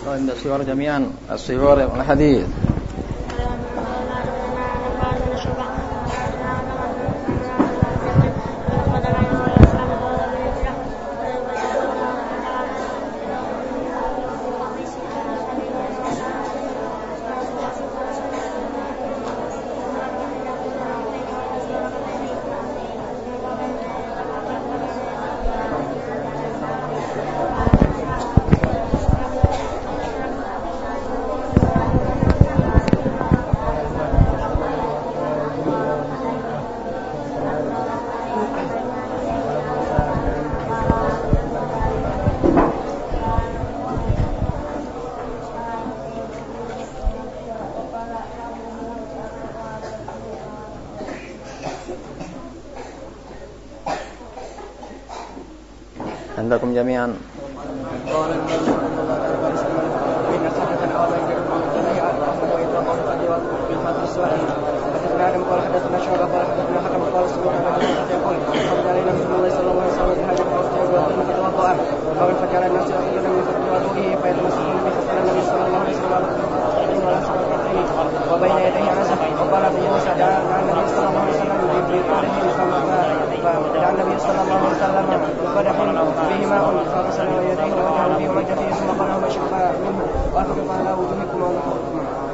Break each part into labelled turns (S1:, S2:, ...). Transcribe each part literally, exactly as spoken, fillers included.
S1: عند الصور جميعا الصور والحديث. عندكم جميعا.
S2: وبين يديه رزق وقال ابن موسى دعا النبي صلى الله عليه وسلم جبريل عليه فدعا النبي صلى الله عليه وسلم بقدح فيه ماء فغسل يديه ووجهه في وجهه ثم قال لهما اشربا منه وافرغوا على وجوهكم ونحوركم.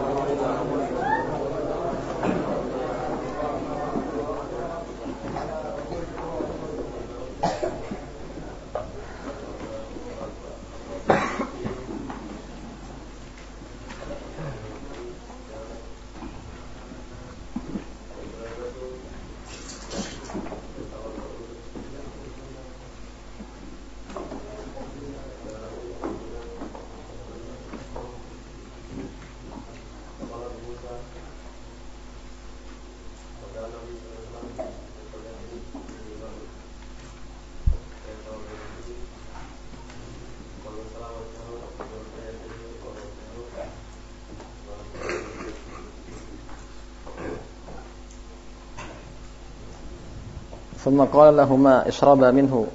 S1: ثم قال لهما اشربا منه.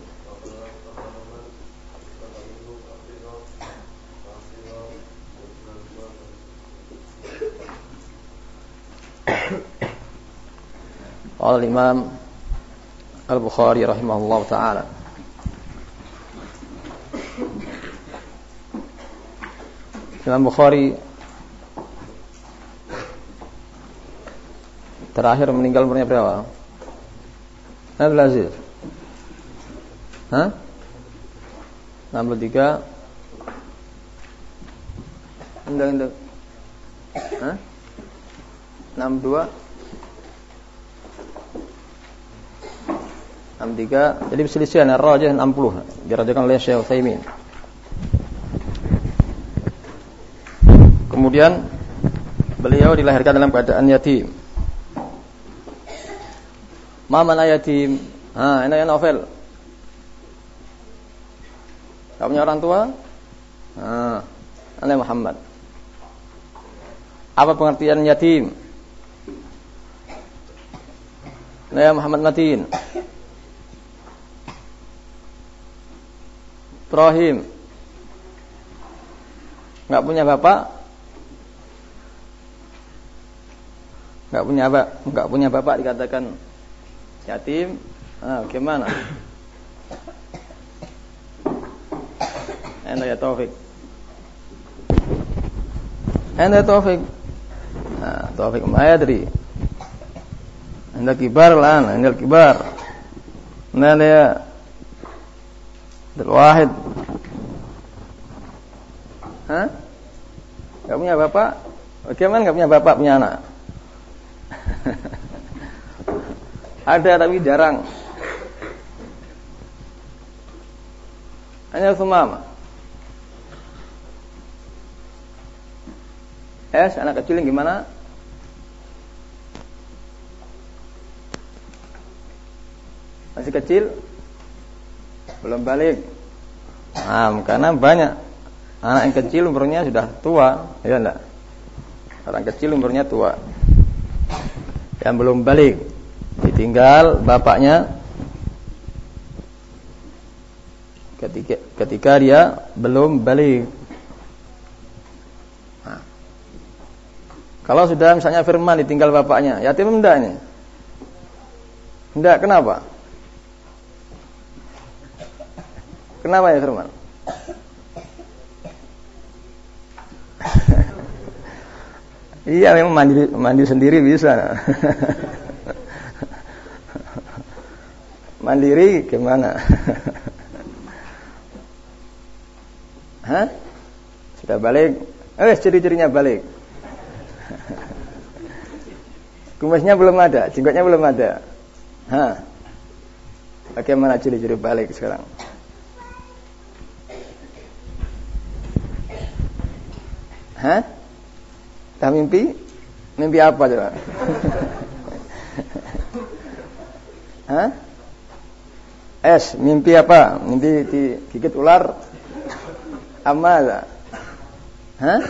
S1: قال الإمام البخاري رحمه الله تعالى: Imam Bukhari terakhir meninggal umurnya berapa? Abdul Aziz. Hah? enam puluh tiga. Endang-endang. Hah? enam puluh dua. enam puluh tiga. Jadi perselisihan ar-rajih enam puluh. Dirajakan oleh Syekh Utsaimin. Kemudian beliau dilahirkan dalam keadaan yatim. Mama yatim. Ah, ini novel. Tak punya orang tua? Ah, Anai Muhammad. Apa pengertian yatim? Naya Muhammad Matin. Ibrahim. Enggak punya bapak? Enggak punya bapak, enggak punya bapak dikatakan yatim. Ah, bagaimana? Anda ya Taufik. Anda ya Taufik. Ah, Taufik ma yadri. Anda kibar lan, Anda kibar. Anda ya Abdul Wahid. Hah? Enggak punya bapak? Bagaimana enggak punya bapak, punya anak? Ada tapi jarang. Hanya Sumama. Es, anak kecil yang gimana? Masih kecil? Belum balik. Nah, karena banyak anak yang kecil umurnya sudah tua, ya enggak? Orang kecil umurnya tua. Yang belum balik. Ditinggal bapaknya ketika ketika dia belum balik. Kalau sudah misalnya firman ditinggal bapaknya, yatim enggak ini? Enggak, kenapa? Kenapa ya firman? Iya, memang mandi mandi sendiri bisa. Mandiri gimana? Hah? Sudah balik? Eh, ciri-cirinya balik. Kumisnya belum ada, jenggotnya belum ada. Hah? Bagaimana ciri-ciri balik sekarang? Hah? Dah mimpi? Mimpi apa coba? Hah? Es, mimpi apa? Mimpi digigit ular? Amma? Hah?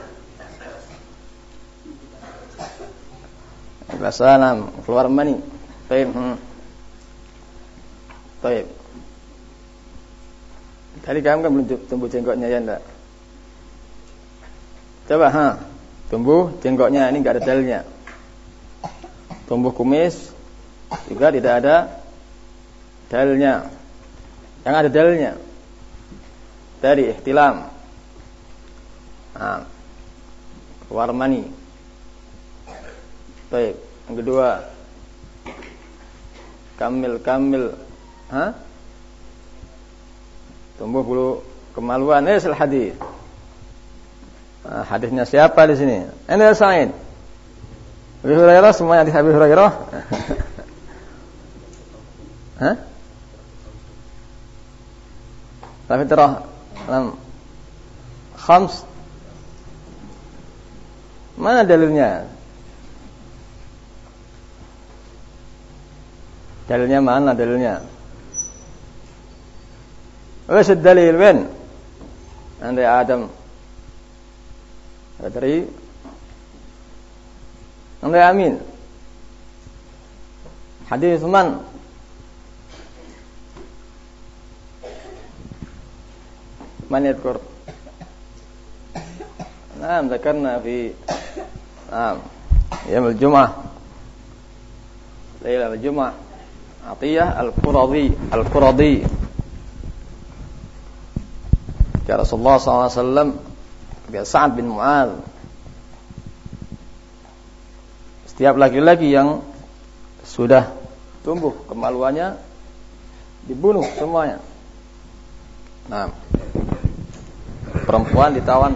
S1: Salam, keluar mani. Baik. Hmm. Baik. Tadi kamu kan belum tumbuh jenggotnya ya enggak? Coba, ha. Tumbuh jenggotnya, ini enggak ada dalilnya. Tumbuh kumis juga tidak ada dalilnya. Yang ada dalilnya dari ihtilam. Nah, keluar mani. Baik, yang kedua kamil kamil, ha? Tumbuh bulu kemaluan. Eh, sel hadis. Nah, hadisnya siapa di sini? Anda Sa'id. Abu Hurairah, semuanya di Abu Hurairah. Hah? Tapi terah dalam khams. Mana dalilnya? Dalilnya mana dalilnya? Wes dalil wen? Anda Adam. Dari Anda Amin. Hadis man? Man yadhkur? Naam, dzakarna fi Naam, yaum al-jum'ah. Lailatul Jum'ah. Atiyah al-Quradi, al-Quradi. Ya Rasulullah sallallahu alaihi wasallam, ya Sa'ad bin Mu'adz. Setiap laki-laki yang sudah tumbuh kemaluannya dibunuh semuanya. Nah, perempuan ditawan.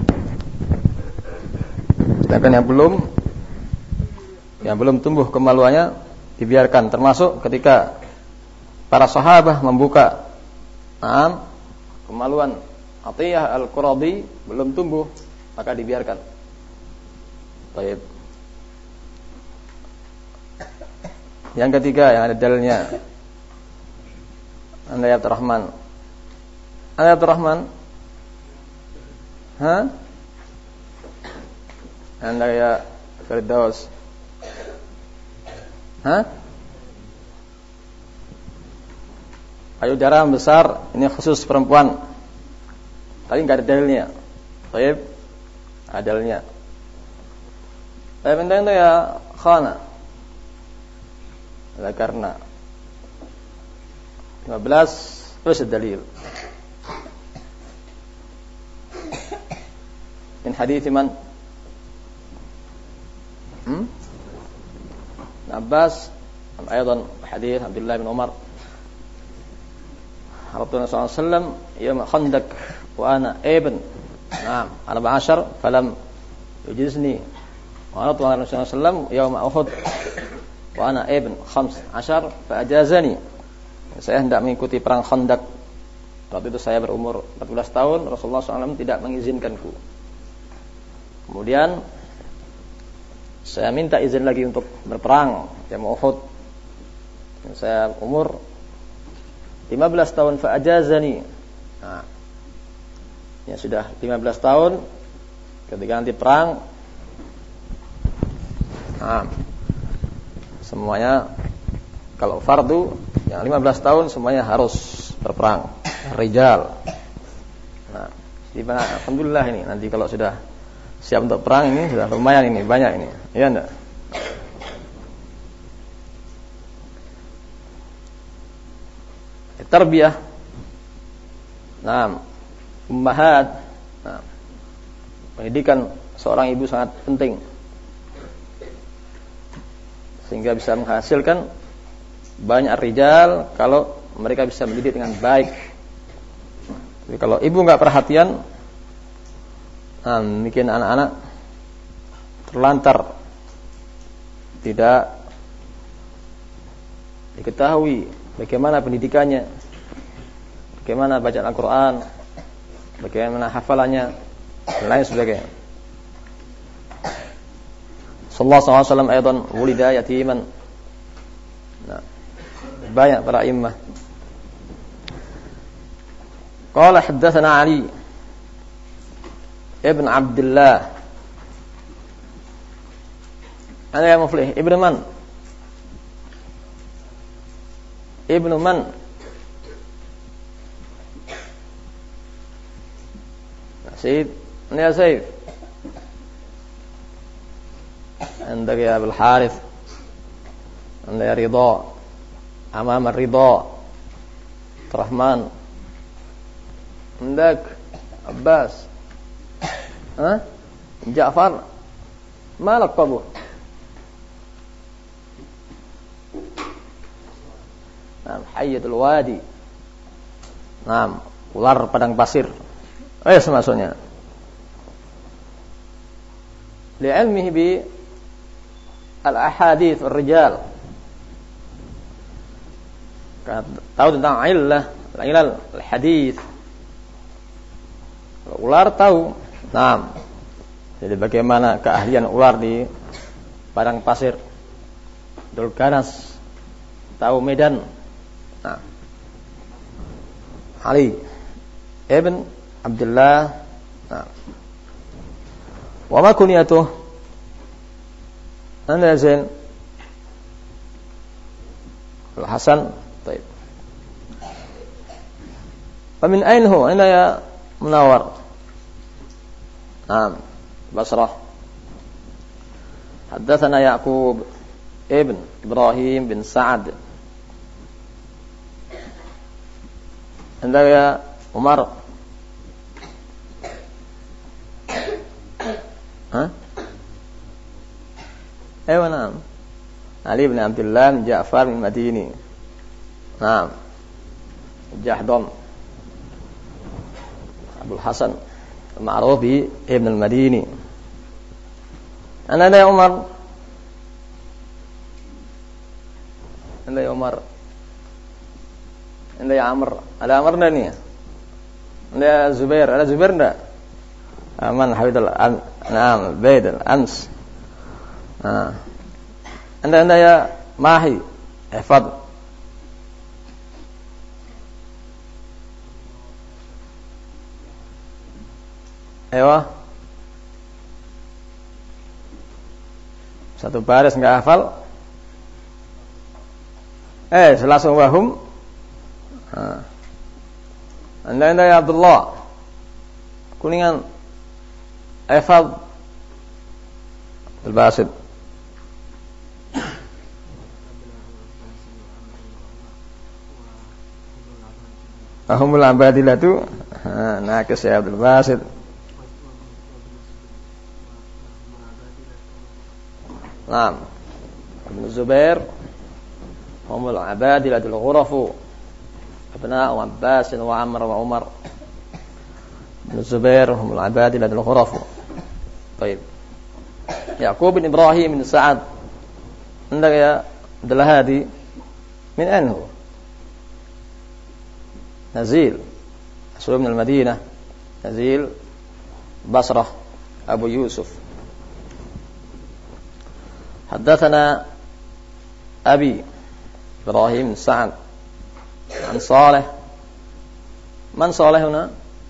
S1: Sedangkan yang belum yang belum tumbuh kemaluannya dibiarkan, termasuk ketika para sahabat membuka nah, kemaluan Atiyah al-Quradi belum tumbuh, maka dibiarkan. Baik. Yang ketiga yang ada dalilnya, Anda ya Abdurrahman. Anda Abdurrahman? Hah? Anda ya Firdaus? Hah? Payudara besar ini khusus perempuan. Tapi enggak ada dalilnya. Baik. Ada dalilnya. Baik, penting itu ya khana. Oleh karena lima belas terus dalil. Min hadits man? Hmm? Abbas, أيضا حديث عبد الله بن عمر Rasulullah sallallahu alaihi wasallam يوم خندق وأنا ابن نعم أربع عشر فلم يجزني ورسول الله صلى الله عليه وسلم يوم أحد وأنا ابن خمس عشر فأجازني. Saya hendak mengikuti perang Khandaq. Waktu itu saya berumur empat belas tahun, Rasulullah sallallahu alaihi wasallam tidak mengizinkanku. Kemudian saya minta izin lagi untuk berperang di Uhud. Saya umur lima belas tahun fa ajazani. Nah, ya sudah lima belas tahun ketika nanti perang. Nah, semuanya kalau fardu yang lima belas tahun semuanya harus berperang, rijal. Nah, alhamdulillah ini nanti kalau sudah siap untuk perang ini sudah lumayan ini, banyak ini. Iya enggak? Tarbiyah. Nah, ummahat. Nah, pendidikan seorang ibu sangat penting. Sehingga bisa menghasilkan banyak rijal kalau mereka bisa mendidik dengan baik. Tapi kalau ibu enggak perhatian, nah, bikin anak-anak terlantar, tidak diketahui bagaimana pendidikannya, bagaimana bacaan Al-Quran, bagaimana hafalannya, dan lain sebagainya. Sallallahu alaihi wasallam aydan wulida yatiman. Nah, banyak para imam. Qala haddatsana Ali ibn Abdullah. Ana ya muflih, ibnu man? Ibnu man? Sayyid, ini ya Sayyid. عندك يا أبو الحارث، عندك يا رضا، أمام الرضا عبد الرحمن، عندك عباس، ها جعفر، ما لقبه؟ نعم حية الوادي. Nah, ular padang pasir. Eh, maksudnya. Li'ilmihi bi al-ahadits ar-rijal. Tahu tentang illah, ilal al-hadits. Ular tahu. Nah, jadi bagaimana keahlian ular di padang pasir? Dul ganas, tahu medan. Nah, Ali ibn Abdullah. Nah, wa ma kunyatuh? Anda Zain Al-Hasan. Baik. Famin ain huwa? Ina ya Munawwar. Naam, Basrah. Haddatsana Yaqub ibn Ibrahim bin Sa'ad. Anda ya Umar. Hah? أيوة نعم علي بن عبد الله بن جعفر بن المديني. نعم جحظم أبو الحسن المعروف بابن المديني. أنا يا عمر، أنا يا عمر، أنا يا عمرو، على عمر نانية، أنا يا زبير، أنا زبير لا أمان حبيب الأم. نعم البيت الأمس. Ah. Anda anda ya Mahi, ihfad. Ayo. Satu baris enggak hafal. Eh, langsung wahum. Ah. Anda anda ya Abdullah. Kuningan ihfad al-Basid. Ahumul abadilatu. Nah, ke Syekh Abdul Basit. Naam. Ibn Zubair humul abadilatul ghurafu. Abna'u Abbas wa Amr wa Umar. Ibn Zubair humul abadilatul ghurafu. Baik. Yaqub bin Ibrahim bin Sa'ad. Anda ya Abdul Hadi. Min anhu? نزيل أصله من المدينة، نزيل بصرة أبو يوسف. حدثنا أبي إبراهيم سعد عن صالح. من صالح هنا؟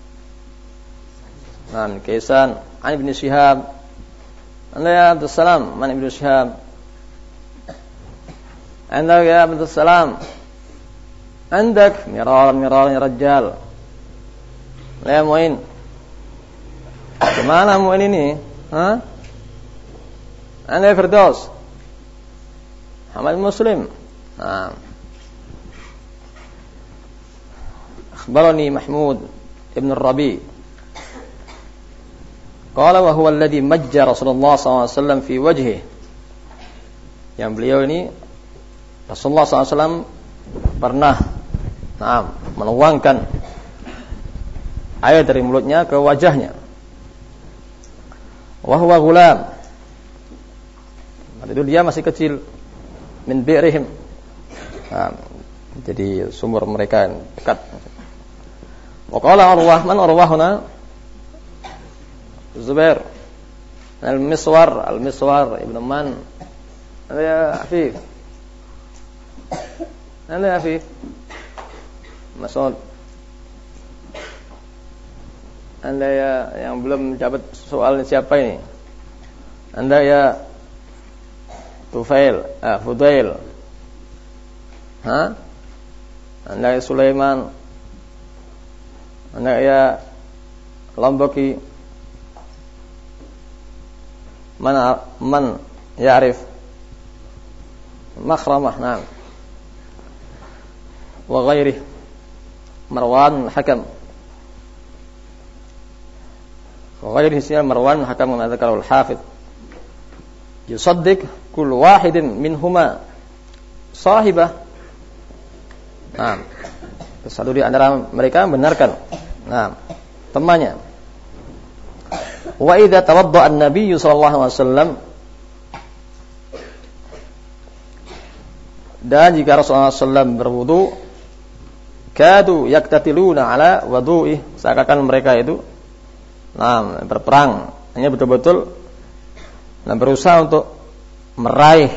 S1: نعم كيسان. عن ابن شهاب. أنا يا عبد السلام، من ابن شهاب؟ عندك يا عبد السلام. عندك مرارا مرارا يا رجال. لا Muin. Kemana Muin ini? ها أنا فردوس محمد مسلم نعم أخبرني محمود ابن الربيع قال وهو الذي مجّ رسول الله صلى الله عليه وسلم في وجهه, yang beliau ini Rasulullah shallallahu alaihi wasallam pernah nah, menuangkan air dari mulutnya ke wajahnya. Wa huwa gulam, itu dia masih kecil, min bi'rihim, nah, jadi sumur mereka dekat. Wa qala Urwah, man Urwahuna? Zubair al-Miswar, al-Miswar ibn Man. Ada ya Afif, ada ya Afif Mas'ud, anda ya yang belum menjawab soal siapa ini? Anda ya Tufail, ah, Fudail, ha? Anda ya Sulaiman, Anda ya Lomboki, mana man ya'rif Makhramah, nah, wa ghairi Marwan Hakam, wa ghairi siyar Marwan Hakam mengatakan al-Hafidh yusaddiq kull wahidin minhuma sahibah, nah, satu di antara mereka membenarkan nah temannya. Wa idza tawadda'a an-nabiy sallallahu alaihi wasallam, dan jika Rasulullah shallallahu alaihi wasallam berwudu, kadu yaktatiluna ala wudu'i, seakan mereka itu nah berperang, hanya betul-betul nah, berusaha untuk meraih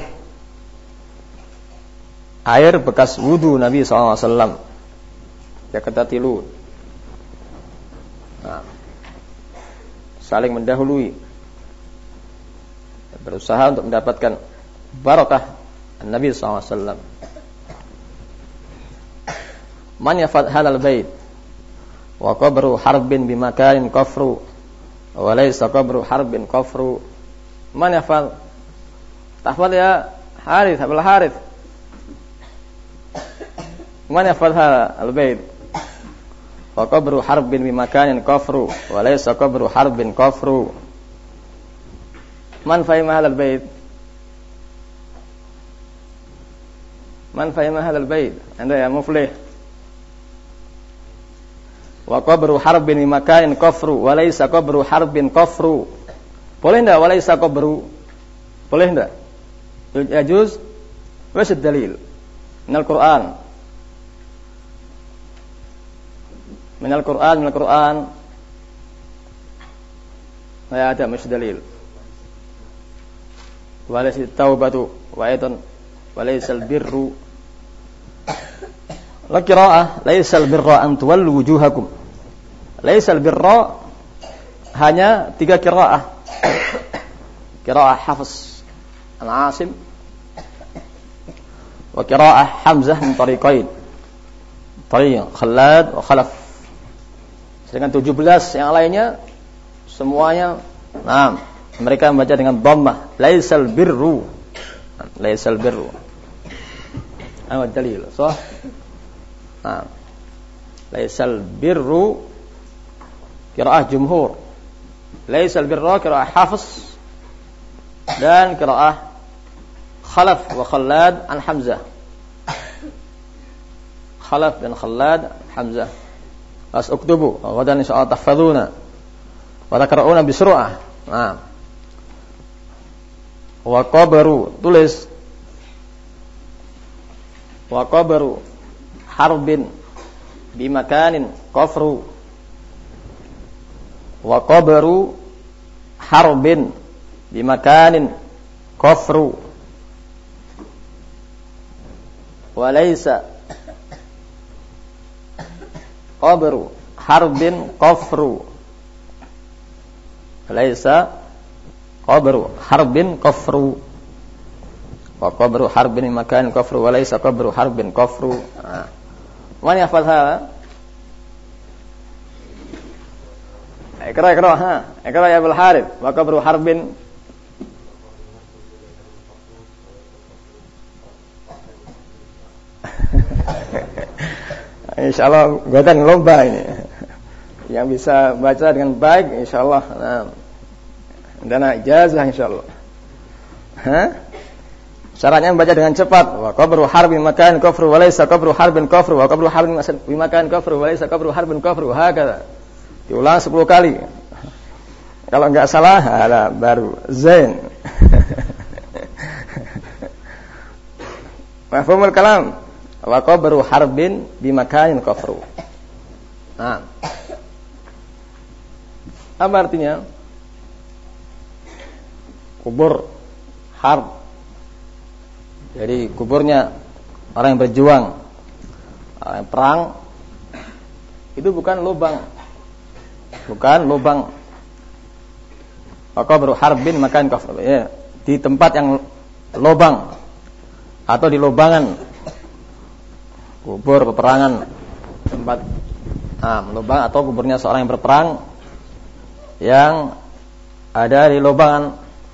S1: air bekas wudu Nabi shallallahu alaihi wasallam. Yaktatilun, nah, saling mendahului, berusaha untuk mendapatkan barakah Nabi sallallahu alaihi wasallam. Man yafad halal bait wa qabru harbin bimakanin kafru wa laysa qabru harbin kafru. Man yafad, tahfal ya Harith, Abul Harith. Man yafad halal bait wa qabru harbin bimakanin kafru wa laysa qabru harbin kafru. Man fahima halal bait? Man fahima hadal bait? Anda ya muflih. Wa qabru harbin makanin kafru wa laysa qabru harbin kafru. Boleh enggak wa laysa qabru? Boleh enggak? Yajuz. Wis dalil min al-Qur'an. Min al-Qur'an, min al-Qur'an. Ya ada mesti dalil. Wa laysa taubatu wa aidan wa laysa al-birru. La qira'ah laisal birra an tuwallu wujuhakum. Laisal birra hanya tiga qira'ah. Qira'ah Hafs Al-Asim wa qira'ah Hamzah min tariqain, Tariq Khalad wa Khalaf. Sedangkan tujuh belas yang lainnya semuanya nah mereka membaca dengan dhammah, laisal birru. Laisal birru. Apa dalil? Sah? Nah, laisal birru qiraah jumhur, laisal birra qiraah Hafs dan qiraah Khalaf wa Khallad an Hamzah. Khalaf dan Khallad Hamzah. As uktubu ghadan insyaallah tahfazuna wa taqra'una bi sur'ah. Nah, wa qabru, tulis wa qabru harbin bimakanin kafru wa qabru harbin bimakanin kafru wa laysa qabru harbin kafru, laysa qabru harbin kafru wa qabru harbin bimakanin kafru wa laysa qabru harbin kafru. Man yafal hadha? Ikra ikra ha. Ikra ya Abul Harith. Wa qabru harbin. Insyaallah godan lomba ini. Yang bisa baca dengan baik insyaallah. Nah. Dan ijazah insyaallah. Ha? Syaratnya membaca dengan cepat. Wa qabru harbin makan kufru wa laysa qabru harbin kufru wa qabru harbin makan kufru wa laysa qabru harbin kufru. Hakala. Diulang sepuluh kali. Kalau enggak salah, ada baru zain. Mafhumul kalam. Wa qabru harbin bi makanin kufru. Nah. Apa artinya? Kubur harb. Jadi kuburnya orang yang berjuang, orang yang perang, itu bukan lubang, bukan lubang. Maka berharbin makan kafir, ya, di tempat yang lubang atau di lubangan kubur peperangan, tempat nah, lubang atau kuburnya seorang yang berperang yang ada di lubangan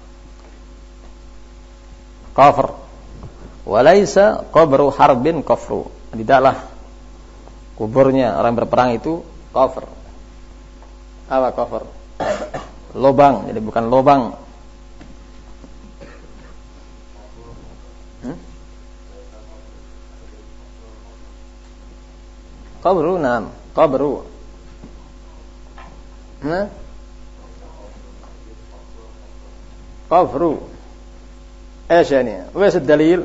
S1: kafir. Walaisa qabru harbin kafru. Tidaklah kuburnya orang berperang itu kafir. Apa kafir? Lubang, jadi bukan lubang. Hmm? Qabru nam, qabru. Nah? Kafru. ايش يعني؟ وإيش الدليل؟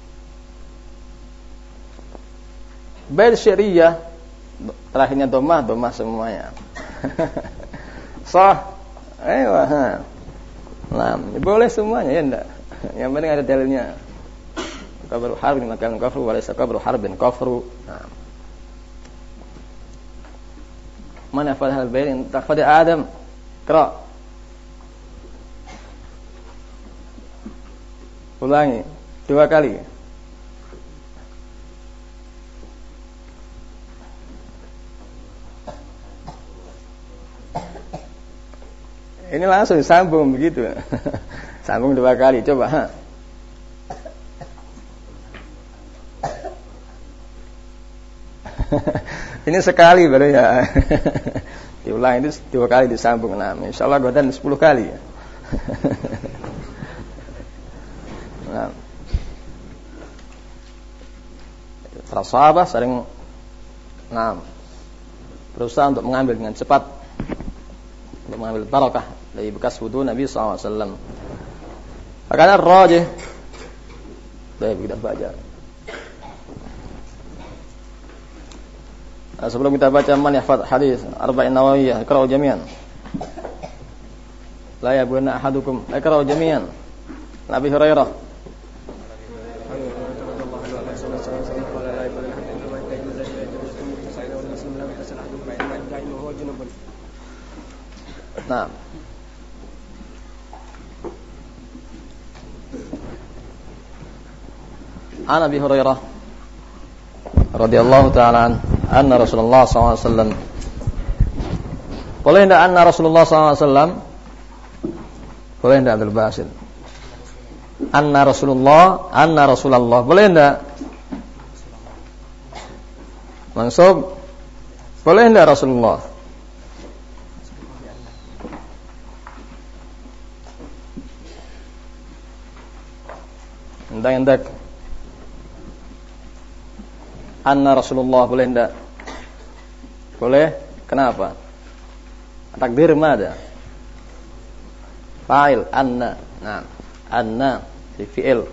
S1: Bait syariah terakhirnya domah, domah semuanya. Sah. Ayo, ha. Nah, boleh semuanya ya enggak? Yang penting ada dalilnya. Qabru harbin makan kafru wa laysa qabru harbin kafru. Nah. Mana fadhal bayin tafadi Adam? Qra. Ulangi dua kali. Ini langsung sambung begitu. Sambung dua kali, coba. Ha. Ini sekali baru ya. Diulang itu dua kali disambung. Nah, insyaallah godan sepuluh kali. Nah. Para sahabat sering nah, berusaha untuk mengambil dengan cepat, untuk mengambil barakah dari bekas wudu Nabi sallallahu alaihi wasallam. Makanya rajih. Baik, kita baca. Nah, sebelum kita baca man yahfaz hadis arba'in nawawiyah, iqra'u jami'an. La yabuna ahadukum, iqra'u jami'an. Nabi Hurairah Nah. An Abi Hurairah radhiyallahu ta'ala anna Rasulullah sallallahu alaihi wasallam. Boleh enggak anna Rasulullah sallallahu alaihi wasallam? Boleh enggak Abdul Basit? Anna Rasulullah, anna Rasulullah. Boleh enggak? Mansub. Boleh enggak Rasulullah? Hendak-hendak anna Rasulullah boleh enggak? Boleh? Kenapa? Takdir mada? Fa'il anna. Nah, anna di fi'il.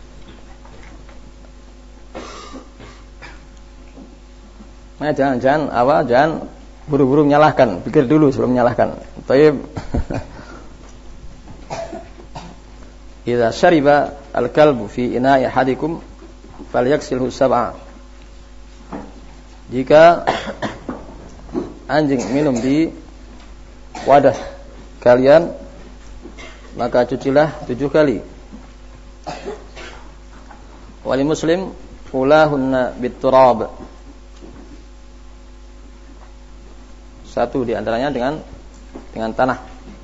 S1: Nah, jangan jangan apa? Jangan buru-buru menyalahkan. Pikir dulu sebelum menyalahkan. Baik. Idza syariba al-kalbu fi ina'i ahadikum falyaghsilhu sab'a. Jika anjing minum di wadah kalian, maka cucilah tujuh kali. Wali Muslim ulahunna bit-turab. Satu di antaranya dengan dengan tanah.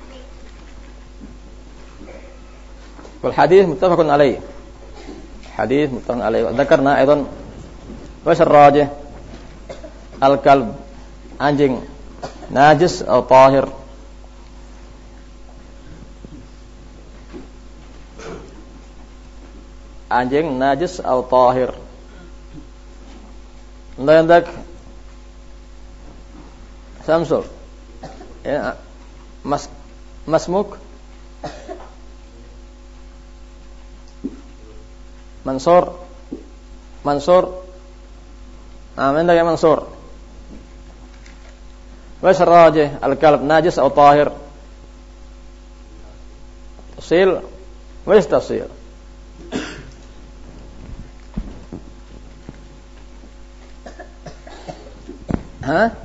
S1: Wal hadis muttafaqun alaih. Hadis muttafaqun alaih. Dzakarna aidan wa syarrajih al-kalb, anjing najis atau tahir. Anjing najis atau tahir. La yandak Samsul. Ya, mas masmuk Mansur Mansur. Nah, mana ya Mansur? Wa syarrajih al-kalb najis atau tahir. Tafsil wa tafsil. Hah?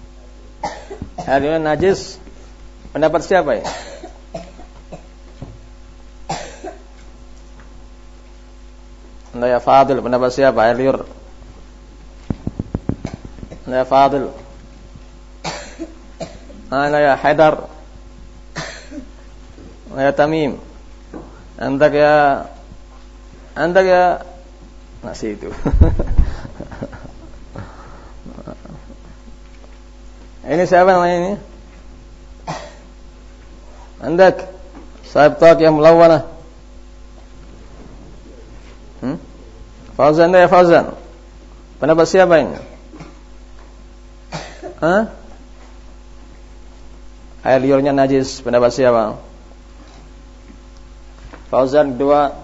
S1: Hadis najis. Pendapat siapa ya? Anda ya Fadil, pendapat siapa? Air liur. Anda ya Fadil. Anda ya Haidar. Anda ya Tamim. Anda ya Anda ya nasi itu. Ini siapa namanya ini? Andak sahib taqiyah mulawwanah. Hmm? Fauzan ya Fauzan. Pendapat siapa ini? Hah? Air liurnya najis, pendapat siapa? Fauzan kedua.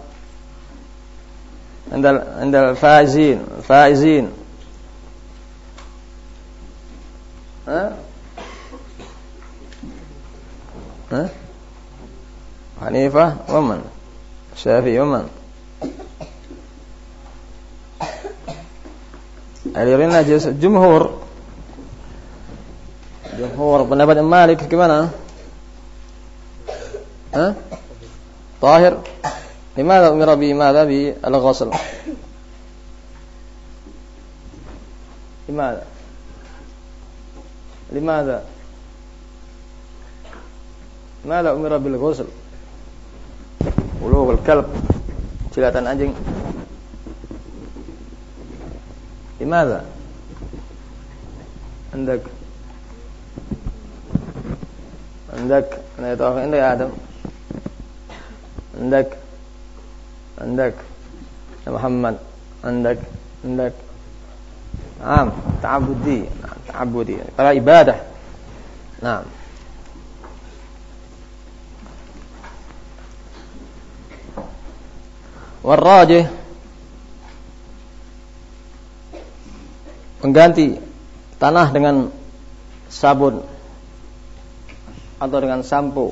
S1: Andal andal faizin, faizin. Hah? Hah? Hanifah, waman. Syafi'i, waman. Alirin najis, jumhur. Jumhur, pendapat Malik gimana? Hah? Tahir. Limadha umira bi madha bi al-ghusl? Limadha? Limadha? Mala umira bil ghusl. Ulul kalb, jilatan anjing. Limadha? Andak Andak Ana tahu anda ya Adam. Andak Andak ya Muhammad. Andak Andak Naam, ta'abudi, ta'abudi, para ibadah. Naam. Warrajih, mengganti tanah dengan sabun atau dengan sampo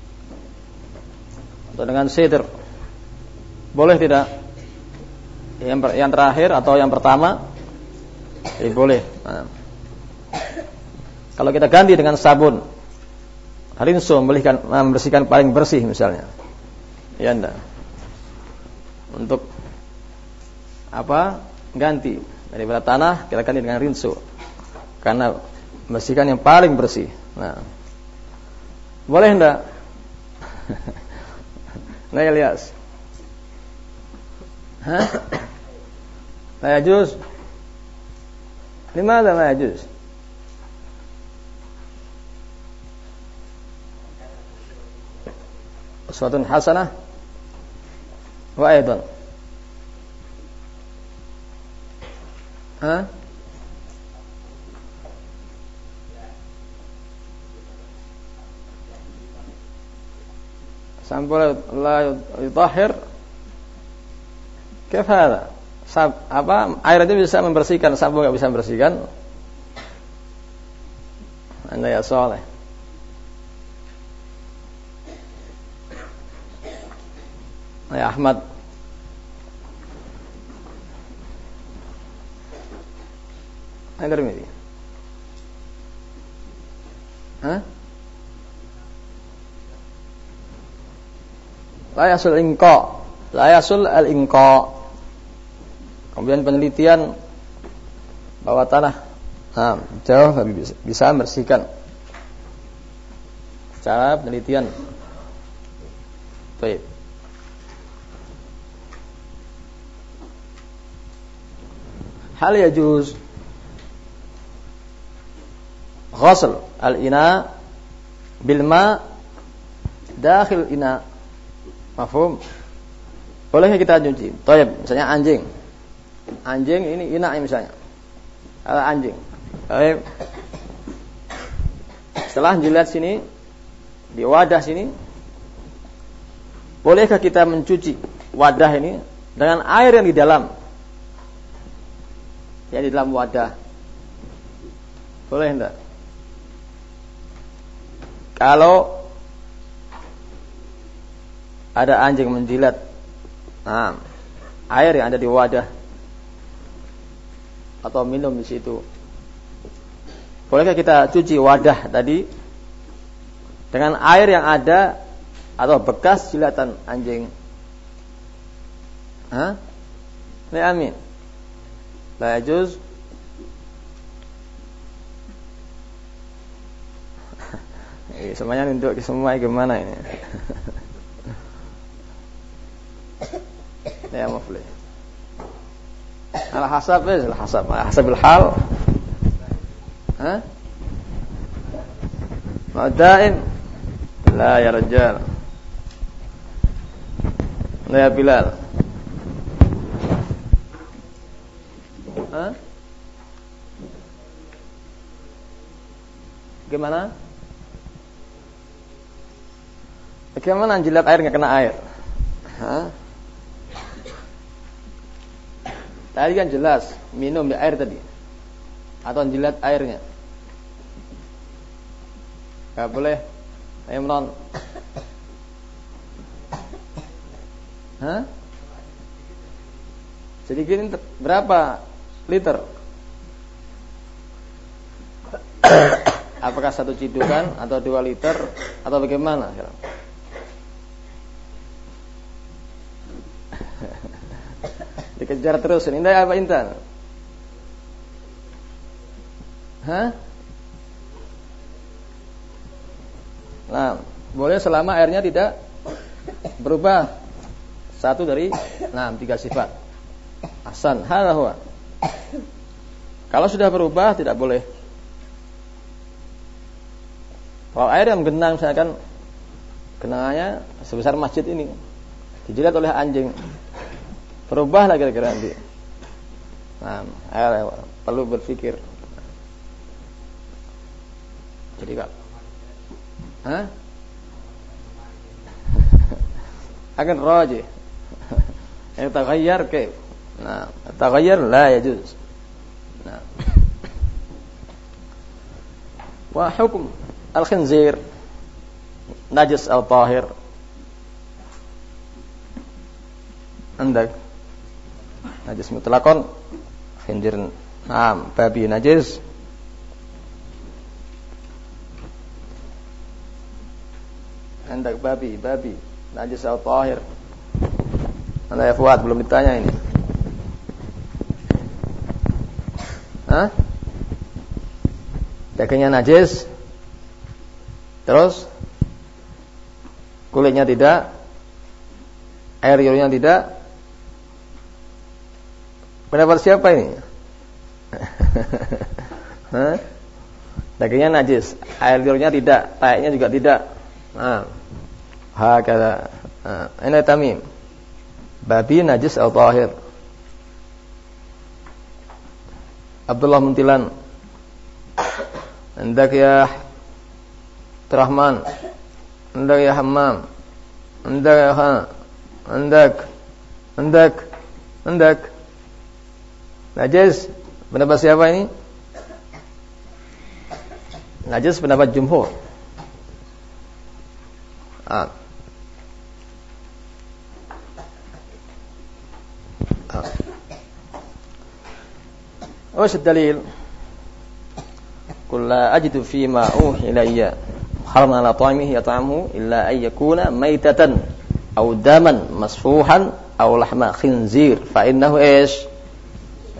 S1: atau dengan sidr. Boleh tidak? Yang, yang terakhir atau yang pertama? Eh, boleh. Nah. Kalau kita ganti dengan sabun, rinso membersihkan, membersihkan paling bersih misalnya. Ya enggak. Untuk apa? Ganti daripada tanah kita ganti dengan rinso. Karena membersihkan yang paling bersih. Nah. Boleh enggak? Nah, Ilyas. Hah? La yajuz. Limadha la yajuz? Uswatun hasanah wa aidan. Hah? Sampai la yutahhir. Kif hada? Sab, apa air itu bisa membersihkan, sabun enggak bisa membersihkan? Anda ya saleh. Ya Ahmad. Anda Tirmidzi. Hah? La yasul inqa, la yasul al-inqa. Kemudian penelitian bahwa tanah nah, jauh bisa, bisa membersihkan. secara penelitian. Baik. Hal yajuz ghusl al-ina bil ma dakhil ina. Mafhum? Boleh kita cuci. Baik, misalnya anjing. Anjing ini ina misalnya. Ada anjing. Baik. Setelah jilat sini di wadah sini, bolehkah kita mencuci wadah ini dengan air yang di dalam? Yang di dalam wadah. Boleh enggak? Kalau ada anjing menjilat, nah, air yang ada di wadah atau minum di situ, bolehkah kita cuci wadah tadi dengan air yang ada atau bekas jilatan anjing? Hah? La amin. La yajuz. Eh, semuanya nunduk semua gimana ini? Ya mafli. Ala hasab, ala hasab, ala hasabil hal. Hah? Madaim. La ya rajal. La ya Bilal. Hah? Gimana? Bagaimana jilat air nggak kena air? Hah? Tadi kan jelas minum di air tadi, atau jilat airnya. Gak boleh. Imran. Hah? Sedikit ini berapa liter? Apakah satu cidukan atau dua liter atau bagaimana? Dikejar terus. Ini apa Intan? Hah? Nah, boleh selama airnya tidak berubah satu dari nah, tiga sifat. Hasan, hadza huwa. Kalau sudah berubah tidak boleh. Kalau air yang genang misalkan genangannya sebesar masjid ini dijilat oleh anjing, berubahlah kira-kira nanti. Nah, air perlu berpikir. Jadi Kak, hah? Akan rajih. Yang taghayyar kaif? Nah, taghayyar la yajuz. Nah. Wa hukum al-khinzir najis atau tahir. Andak najis mutlaqan, khinzir naam babi najis. Andak babi, babi najis atau tahir. Anda ya Fuad belum ditanya ini. Hah? Dagingnya najis, terus kulitnya tidak, air liurnya tidak. Pendapat siapa ini? Hah? Dagingnya najis, air liurnya tidak, taeknya juga tidak. Nah, hakala. Nah, ini tamim. Babi najis atau tahir. Abdullah Muntilan. Andak ya Rahman. Andak ya Hammam. Andak ya ha. Andak. Andak. Andak. Najis. Pendapat siapa ini? Najis pendapat jumhur. Ah. Ah. وش الدليل؟ قل لا أجد فيما أوحي إلي حرما على طعامه يطعمه إلا أن يكون ميتة أو دما مسفوحا أو لحم خنزير فإنه إيش؟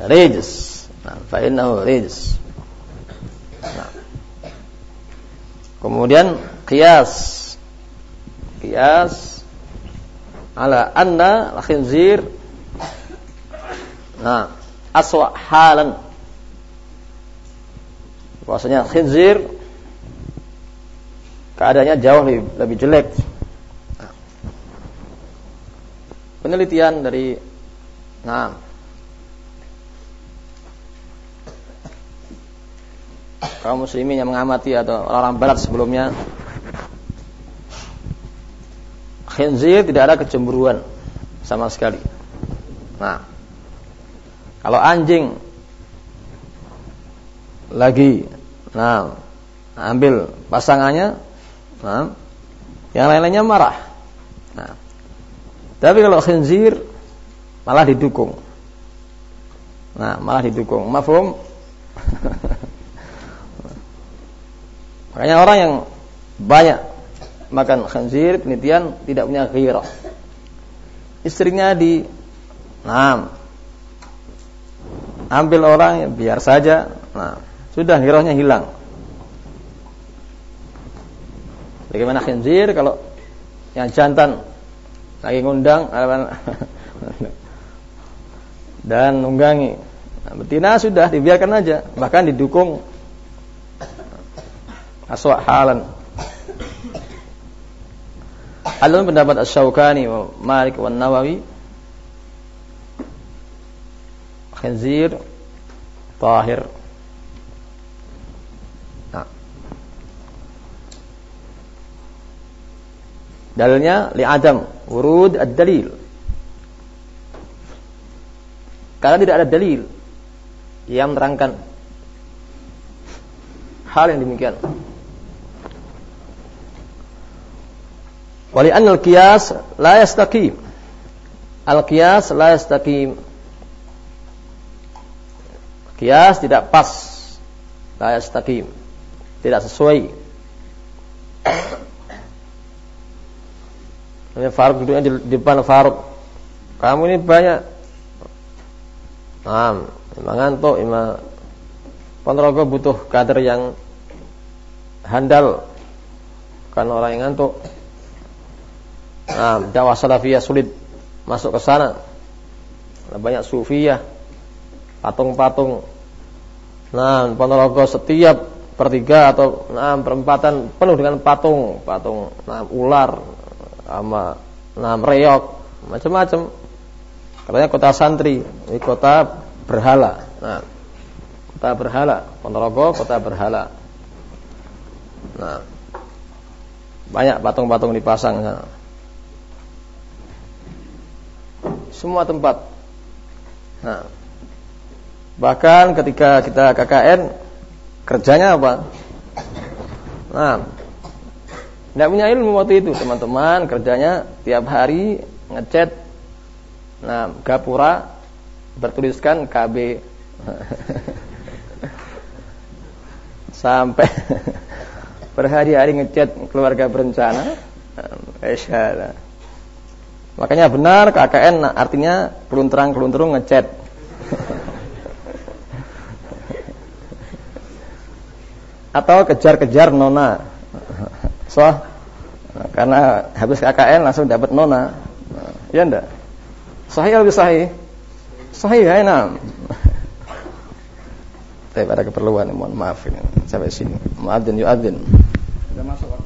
S1: رجس. فإنه رجس. Kemudian qiyas. Qiyas ala anna al-khinzir nah aswa halan. Bahwasanya khinzir keadaannya jauh lebih, lebih jelek. Nah, penelitian dari nah kaum muslimin yang mengamati atau orang-orang barat sebelumnya, khinzir tidak ada kecemburuan sama sekali. Nah, kalau anjing lagi nah ambil pasangannya, nah, yang lain-lainnya marah. Nah, tapi kalau khinzir malah didukung. Nah, malah didukung. Mafhum? Makanya orang yang banyak makan khinzir, penelitian tidak punya ghirah. Istrinya di nah, ambil orang ya biar saja. Nah, sudah ghirahnya hilang. Bagaimana khinzir kalau yang jantan lagi ngundang dan nunggangi, nah, betina sudah dibiarkan aja, bahkan didukung aswa halan. Adapun pendapat Asy-Syaukani wa Malik wa Nawawi, khinzir tahir. Nah, dalilnya li'adam wurud ad-dalil, karena tidak ada dalil yang menerangkan hal yang demikian. Wali anna al-qiyas la yastaqim. Al-qiyas la yastaqim. Qiyas tidak pas. La yastaqim. Tidak sesuai. Ini Faruk duduknya di depan Faruk. Kamu ini banyak. Nah, memang ngantuk, memang Ponorogo butuh kader yang handal. Kan orang yang ngantuk. Nah, dakwah salafiyah sulit masuk ke sana. Banyak sufiyah, patung-patung. Nah, Ponorogo setiap pertiga atau nah, perempatan penuh dengan patung, patung nah, ular, sama nah, reok, macam-macam. Katanya kota santri, ini kota berhala. Nah, kota berhala, Ponorogo kota berhala. Nah, banyak patung-patung dipasang. Nah. Semua tempat. Nah, bahkan ketika kita K K N kerjanya apa? Nah, tidak punya ilmu waktu itu teman-teman, kerjanya tiap hari ngecat nah gapura bertuliskan K B sampai berhari-hari ngecat keluarga berencana. Masyaallah. Makanya benar K K N artinya kelunterang-kelunterung ngecat. Atau kejar-kejar nona. So, karena habis K K N langsung dapat nona. Ya enggak? Sahih atau sahih? Sahih ya, enam. Tapi pada keperluan, mohon maaf ini. Sampai sini. Muadzin yuadzin. Sudah masuk